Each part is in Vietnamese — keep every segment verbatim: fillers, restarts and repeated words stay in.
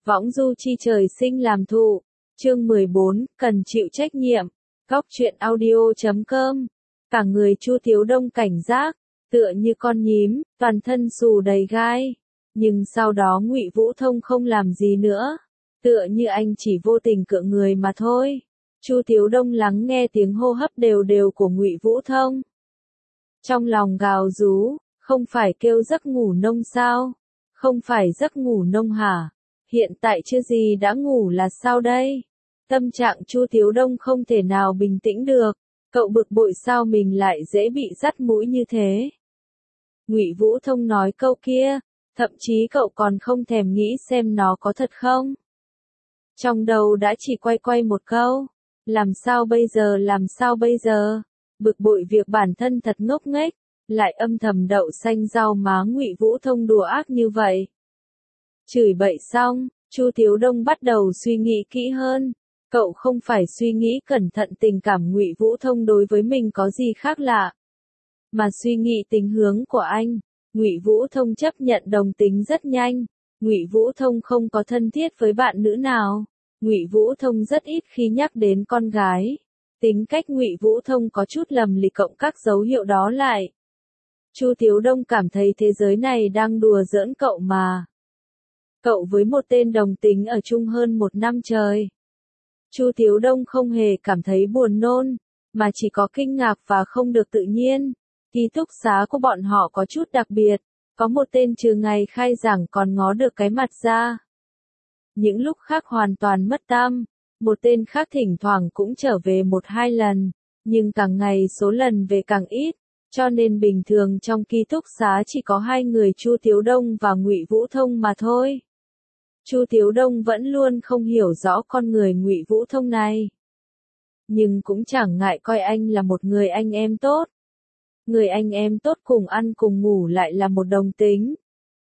Võng du chi trời sinh làm thụ. Chương mười bốn, cần chịu trách nhiệm. Góc truyện audio chấm com. Cả người Chu Thiếu Đông cảnh giác, tựa như con nhím, toàn thân xù đầy gai. Nhưng sau đó Ngụy Vũ Thông không làm gì nữa, tựa như anh chỉ vô tình cựa người mà thôi. Chu Thiếu Đông lắng nghe tiếng hô hấp đều đều của Ngụy Vũ Thông. Trong lòng gào rú, không phải kêu giấc ngủ nông sao? Không phải giấc ngủ nông hả? Hiện tại chưa gì đã ngủ là sao đây? Tâm trạng Chu Thiếu Đông không thể nào bình tĩnh được, cậu bực bội sao mình lại dễ bị dắt mũi như thế. Ngụy Vũ Thông nói câu kia, thậm chí cậu còn không thèm nghĩ xem nó có thật không. Trong đầu đã chỉ quay quay một câu, làm sao bây giờ làm sao bây giờ, bực bội việc bản thân thật ngốc nghếch, lại âm thầm đậu xanh rau má Ngụy Vũ Thông đùa ác như vậy. Chửi bậy xong, Chu Thiếu Đông bắt đầu suy nghĩ kỹ hơn. Cậu không phải suy nghĩ cẩn thận tình cảm Ngụy Vũ Thông đối với mình có gì khác lạ, mà suy nghĩ tình hướng của anh. Ngụy Vũ Thông chấp nhận đồng tính rất nhanh. Ngụy Vũ Thông không có thân thiết với bạn nữ nào. Ngụy Vũ Thông rất ít khi nhắc đến con gái. Tính cách Ngụy Vũ Thông có chút lầm lì cộng các dấu hiệu đó lại. Chu Thiếu Đông cảm thấy thế giới này đang đùa giỡn cậu mà. Cậu với một tên đồng tính ở chung hơn một năm trời. Chu Thiếu Đông không hề cảm thấy buồn nôn, mà chỉ có kinh ngạc và không được tự nhiên. Ký túc xá của bọn họ có chút đặc biệt, có một tên trừ ngày khai giảng còn ngó được cái mặt ra. Những lúc khác hoàn toàn mất tăm, một tên khác thỉnh thoảng cũng trở về một hai lần, nhưng càng ngày số lần về càng ít, cho nên bình thường trong ký túc xá chỉ có hai người Chu Thiếu Đông và Ngụy Vũ Thông mà thôi. Chu Thiếu Đông vẫn luôn không hiểu rõ con người Ngụy Vũ Thông này, nhưng cũng chẳng ngại coi anh là một người anh em tốt. Người anh em tốt cùng ăn cùng ngủ lại là một đồng tính.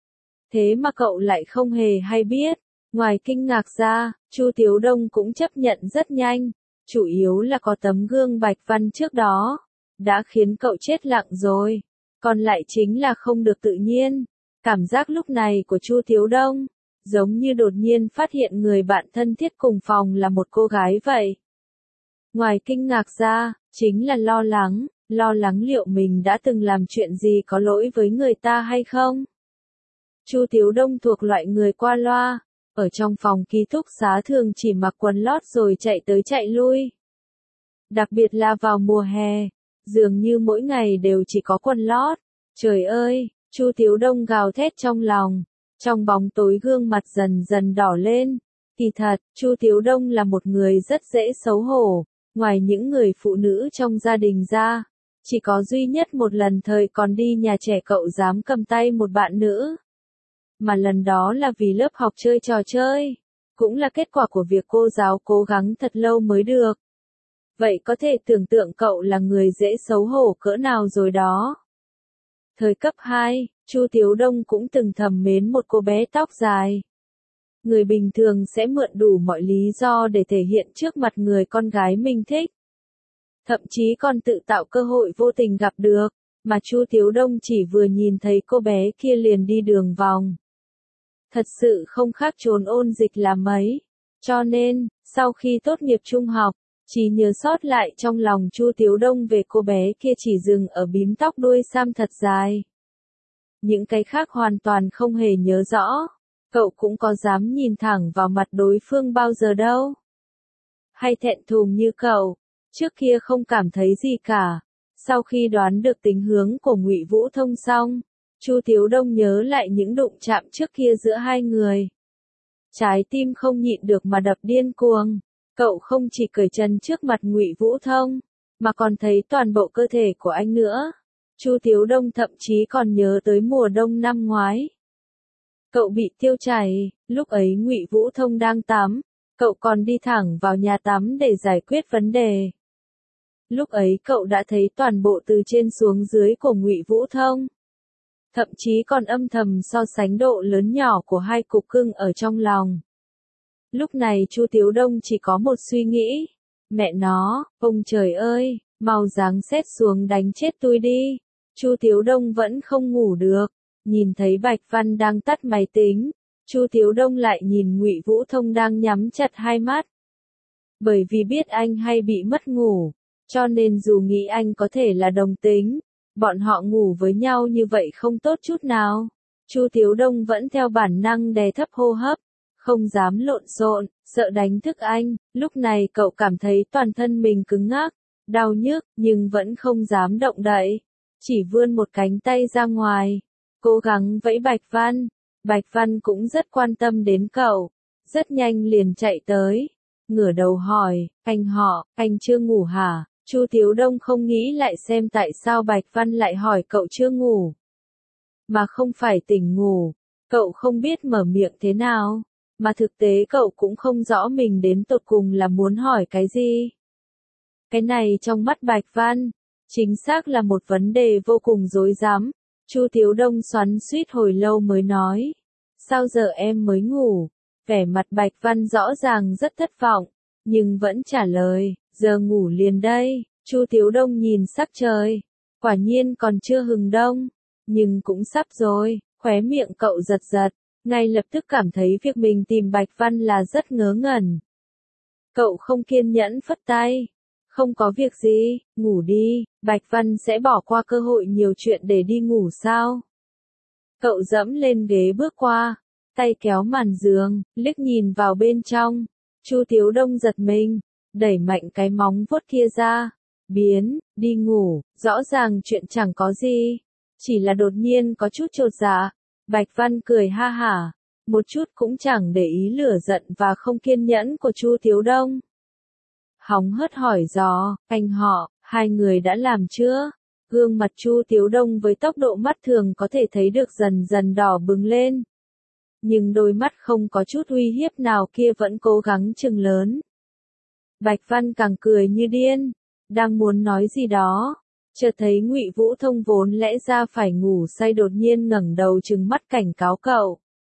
Thế mà cậu lại không hề hay biết. Ngoài kinh ngạc ra, Chu Thiếu Đông cũng chấp nhận rất nhanh, chủ yếu là có tấm gương Bạch Văn trước đó, đã khiến cậu chết lặng rồi. Còn lại chính là không được tự nhiên. Cảm giác lúc này của Chu Thiếu Đông, giống như đột nhiên phát hiện người bạn thân thiết cùng phòng là một cô gái vậy. Ngoài kinh ngạc ra, chính là lo lắng, lo lắng liệu mình đã từng làm chuyện gì có lỗi với người ta hay không. Chu Thiếu Đông thuộc loại người qua loa, ở trong phòng ký túc xá thường chỉ mặc quần lót rồi chạy tới chạy lui. Đặc biệt là vào mùa hè, dường như mỗi ngày đều chỉ có quần lót. Trời ơi, Chu Thiếu Đông gào thét trong lòng. Trong bóng tối gương mặt dần dần đỏ lên. Kỳ thật, Chu Thiếu Đông là một người rất dễ xấu hổ. Ngoài những người phụ nữ trong gia đình ra, chỉ có duy nhất một lần thời còn đi nhà trẻ cậu dám cầm tay một bạn nữ. Mà lần đó là vì lớp học chơi trò chơi. Cũng là kết quả của việc cô giáo cố gắng thật lâu mới được. Vậy có thể tưởng tượng cậu là người dễ xấu hổ cỡ nào rồi đó. Thời cấp hai, Chu Thiếu Đông cũng từng thầm mến một cô bé tóc dài. Người bình thường sẽ mượn đủ mọi lý do để thể hiện trước mặt người con gái mình thích. Thậm chí còn tự tạo cơ hội vô tình gặp được, mà Chu Thiếu Đông chỉ vừa nhìn thấy cô bé kia liền đi đường vòng. Thật sự không khác trốn ôn dịch là mấy. Cho nên, sau khi tốt nghiệp trung học, chỉ nhớ sót lại trong lòng Chu Thiếu Đông về cô bé kia chỉ dừng ở bím tóc đuôi sam thật dài. Những cái khác hoàn toàn không hề nhớ rõ. Cậu cũng có dám nhìn thẳng vào mặt đối phương bao giờ đâu. Hay thẹn thùng như cậu, trước kia không cảm thấy gì cả. Sau khi đoán được tình hướng của Ngụy Vũ Thông xong, Chu Thiếu Đông nhớ lại những đụng chạm trước kia giữa hai người. Trái tim không nhịn được mà đập điên cuồng. Cậu không chỉ cởi trần trước mặt Ngụy Vũ Thông, mà còn thấy toàn bộ cơ thể của anh nữa. Chu Thiếu Đông thậm chí còn nhớ tới mùa đông năm ngoái. Cậu bị tiêu chảy, lúc ấy Ngụy Vũ Thông đang tắm, cậu còn đi thẳng vào nhà tắm để giải quyết vấn đề. Lúc ấy cậu đã thấy toàn bộ từ trên xuống dưới của Ngụy Vũ Thông. Thậm chí còn âm thầm so sánh độ lớn nhỏ của hai cục cưng ở trong lòng. Lúc này Chu Thiếu Đông chỉ có một suy nghĩ. Mẹ nó, ông trời ơi, mau giáng xét xuống đánh chết tôi đi. Chu Thiếu Đông vẫn không ngủ được. Nhìn thấy Bạch Văn đang tắt máy tính, Chu Tiếu Đông lại nhìn Ngụy Vũ Thông đang nhắm chặt hai mắt. Bởi vì biết anh hay bị mất ngủ, cho nên dù nghĩ anh có thể là đồng tính, bọn họ ngủ với nhau như vậy không tốt chút nào. Chu Tiếu Đông vẫn theo bản năng đè thấp hô hấp, không dám lộn xộn, sợ đánh thức anh. Lúc này cậu cảm thấy toàn thân mình cứng ngắc, đau nhức, nhưng vẫn không dám động đậy. Chỉ vươn một cánh tay ra ngoài, cố gắng vẫy Bạch Văn. Bạch Văn cũng rất quan tâm đến cậu, rất nhanh liền chạy tới, ngửa đầu hỏi, anh họ, anh chưa ngủ hả? Chu Tiếu Đông không nghĩ lại xem tại sao Bạch Văn lại hỏi cậu chưa ngủ, mà không phải tỉnh ngủ. Cậu không biết mở miệng thế nào, mà thực tế cậu cũng không rõ mình đến tột cùng là muốn hỏi cái gì. Cái này trong mắt Bạch Văn, chính xác là một vấn đề vô cùng rối rắm. Chu Tiếu Đông xoắn xuýt hồi lâu mới nói, sao giờ em mới ngủ? Vẻ mặt Bạch Văn rõ ràng rất thất vọng, nhưng vẫn trả lời, giờ ngủ liền đây. Chu Tiếu Đông nhìn sắc trời, quả nhiên còn chưa hừng đông, nhưng cũng sắp rồi. Khóe miệng cậu giật giật, ngay lập tức cảm thấy việc mình tìm Bạch Văn là rất ngớ ngẩn. Cậu không kiên nhẫn phất tay, không có việc gì, ngủ đi. Bạch Văn sẽ bỏ qua cơ hội nhiều chuyện để đi ngủ sao? Cậu dẫm lên ghế bước qua, tay kéo màn giường, liếc nhìn vào bên trong. Chu Tiếu Đông giật mình, đẩy mạnh cái móng vuốt kia ra. Biến, đi ngủ, rõ ràng chuyện chẳng có gì, chỉ là đột nhiên có chút chột dạ. Bạch Văn cười ha hả, một chút cũng chẳng để ý lửa giận và không kiên nhẫn của Chu Tiếu Đông. Hóng hớt hỏi dò, anh họ, hai người đã làm chưa? Gương mặt Chu Tiếu Đông với tốc độ mắt thường có thể thấy được dần dần đỏ bừng lên. Nhưng đôi mắt không có chút uy hiếp nào kia vẫn cố gắng trừng lớn. Bạch Văn càng cười như điên, đang muốn nói gì đó, chợt thấy Ngụy Vũ Thông vốn lẽ ra phải ngủ say đột nhiên ngẩng đầu trừng mắt cảnh cáo cậu.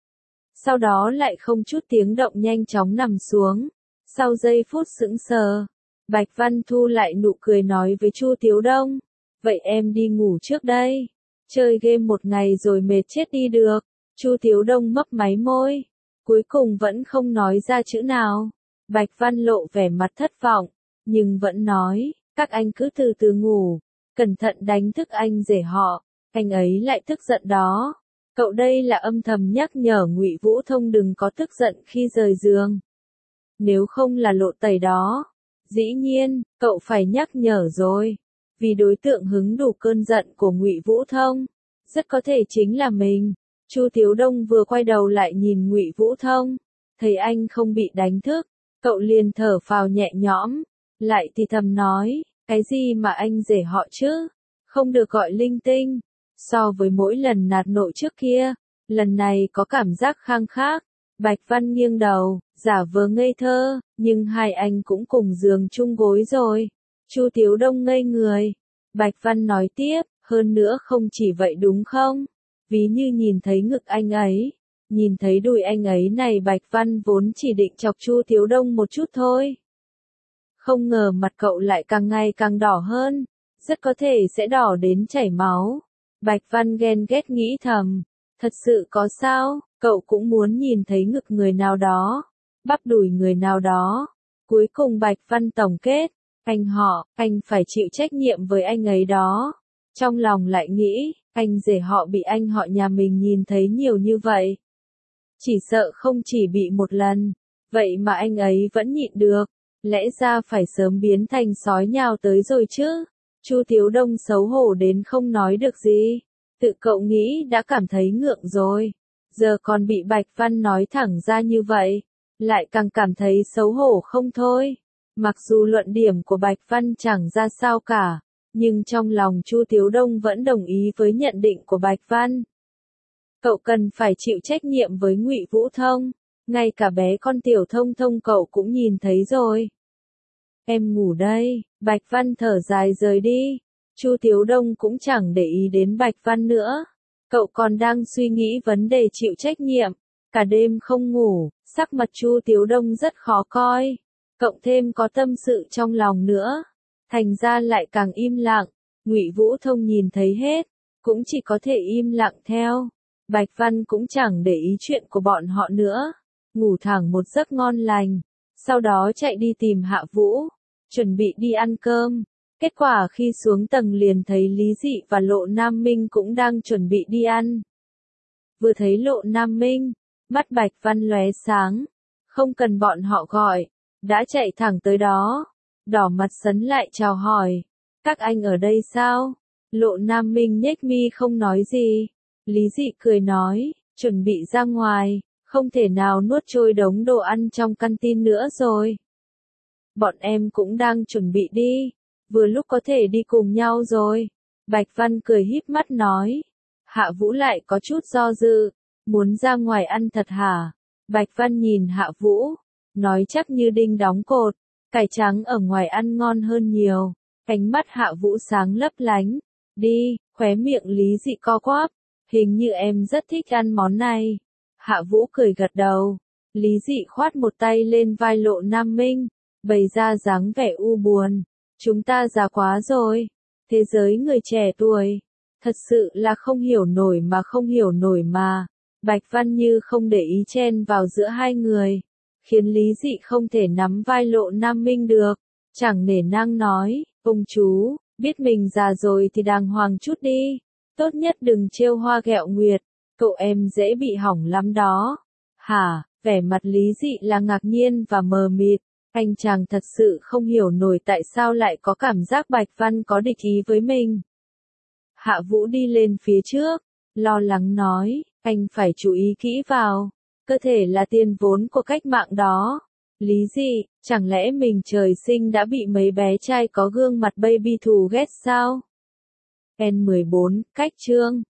Sau đó lại không chút tiếng động nhanh chóng nằm xuống. Sau giây phút sững sờ, Bạch Văn thu lại nụ cười nói với Chu Tiếu Đông, vậy em đi ngủ trước đây, chơi game một ngày rồi mệt chết đi được. Chu Tiếu Đông mấp máy môi, cuối cùng vẫn không nói ra chữ nào. Bạch Văn lộ vẻ mặt thất vọng, nhưng vẫn nói, các anh cứ từ từ ngủ, cẩn thận đánh thức anh rể họ. Anh ấy lại tức giận đó. Cậu đây là âm thầm nhắc nhở Ngụy Vũ Thông đừng có tức giận khi rời giường. Nếu không là lộ tẩy đó. Dĩ nhiên, cậu phải nhắc nhở rồi. Vì đối tượng hứng đủ cơn giận của Ngụy Vũ Thông, rất có thể chính là mình. Chu Tiếu Đông vừa quay đầu lại nhìn Ngụy Vũ Thông, thấy anh không bị đánh thức, cậu liền thở phào nhẹ nhõm, lại thì thầm nói, cái gì mà anh rể họ chứ, không được gọi linh tinh. So với mỗi lần nạt nộ trước kia, lần này có cảm giác khang khác. Bạch Văn nghiêng đầu, giả vờ ngây thơ, nhưng hai anh cũng cùng giường chung gối rồi. Chu Tiếu Đông ngây người. Bạch Văn nói tiếp, hơn nữa không chỉ vậy đúng không? Ví như nhìn thấy ngực anh ấy, nhìn thấy đùi anh ấy này. Bạch Văn vốn chỉ định chọc Chu Tiếu Đông một chút thôi. Không ngờ mặt cậu lại càng ngày càng đỏ hơn, rất có thể sẽ đỏ đến chảy máu. Bạch Văn ghen ghét nghĩ thầm, thật sự có sao, cậu cũng muốn nhìn thấy ngực người nào đó, bắp đùi người nào đó. Cuối cùng Bạch Văn tổng kết, anh họ, anh phải chịu trách nhiệm với anh ấy đó. Trong lòng lại nghĩ, anh rể họ bị anh họ nhà mình nhìn thấy nhiều như vậy, chỉ sợ không chỉ bị một lần, vậy mà anh ấy vẫn nhịn được, lẽ ra phải sớm biến thành sói nhào tới rồi chứ. Chu Tiếu Đông xấu hổ đến không nói được gì, tự cậu nghĩ đã cảm thấy ngượng rồi, giờ còn bị Bạch Văn nói thẳng ra như vậy, lại càng cảm thấy xấu hổ không thôi. Mặc dù luận điểm của Bạch Văn chẳng ra sao cả, nhưng trong lòng Chu Tiếu Đông vẫn đồng ý với nhận định của Bạch Văn. Cậu cần phải chịu trách nhiệm với Ngụy Vũ Thông, ngay cả bé con Tiểu Thông Thông cậu cũng nhìn thấy rồi. Em ngủ đây. Bạch Văn thở dài rời đi. Chu Tiếu Đông cũng chẳng để ý đến Bạch Văn nữa. Cậu còn đang suy nghĩ vấn đề chịu trách nhiệm. Cả đêm không ngủ, sắc mặt Chu Tiếu Đông rất khó coi. Cộng thêm có tâm sự trong lòng nữa, thành ra lại càng im lặng. Ngụy Vũ Thông nhìn thấy hết, cũng chỉ có thể im lặng theo. Bạch Văn cũng chẳng để ý chuyện của bọn họ nữa, ngủ thẳng một giấc ngon lành, sau đó chạy đi tìm Hạ Vũ, chuẩn bị đi ăn cơm. Kết quả khi xuống tầng liền thấy Lý Dị và Lộ Nam Minh cũng đang chuẩn bị đi ăn. Vừa thấy Lộ Nam Minh, mắt Bạch Văn lóe sáng, không cần bọn họ gọi, đã chạy thẳng tới đó, đỏ mặt sấn lại chào hỏi, các anh ở đây sao? Lộ Nam Minh nhếch mi không nói gì, Lý Dị cười nói, chuẩn bị ra ngoài, không thể nào nuốt trôi đống đồ ăn trong canteen nữa rồi. Bọn em cũng đang chuẩn bị đi, vừa lúc có thể đi cùng nhau rồi. Bạch Văn cười híp mắt nói. Hạ Vũ lại có chút do dự, muốn ra ngoài ăn thật hả? Bạch Văn nhìn Hạ Vũ, nói chắc như đinh đóng cột, cải trắng ở ngoài ăn ngon hơn nhiều. Ánh mắt Hạ Vũ sáng lấp lánh. Đi, khóe miệng Lý Dị co quắp, hình như em rất thích ăn món này. Hạ Vũ cười gật đầu. Lý Dị khoát một tay lên vai Lộ Nam Minh, bày ra dáng vẻ u buồn. Chúng ta già quá rồi. Thế giới người trẻ tuổi, thật sự là không hiểu nổi mà không hiểu nổi mà. Bạch Văn như không để ý chen vào giữa hai người, khiến Lý Dị không thể nắm vai Lộ Nam Minh được. Chẳng nể nang nói, ông chú, biết mình già rồi thì đàng hoàng chút đi. Tốt nhất đừng trêu hoa ghẹo nguyệt, cậu em dễ bị hỏng lắm đó. Hả, vẻ mặt Lý Dị là ngạc nhiên và mờ mịt. Anh chàng thật sự không hiểu nổi tại sao lại có cảm giác Bạch Văn có địch ý với mình. Hạ Vũ đi lên phía trước, lo lắng nói, anh phải chú ý kỹ vào, cơ thể là tiền vốn của cách mạng đó. Lý Dị, chẳng lẽ mình trời sinh đã bị mấy bé trai có gương mặt baby thù ghét sao? N mười bốn, cách chương.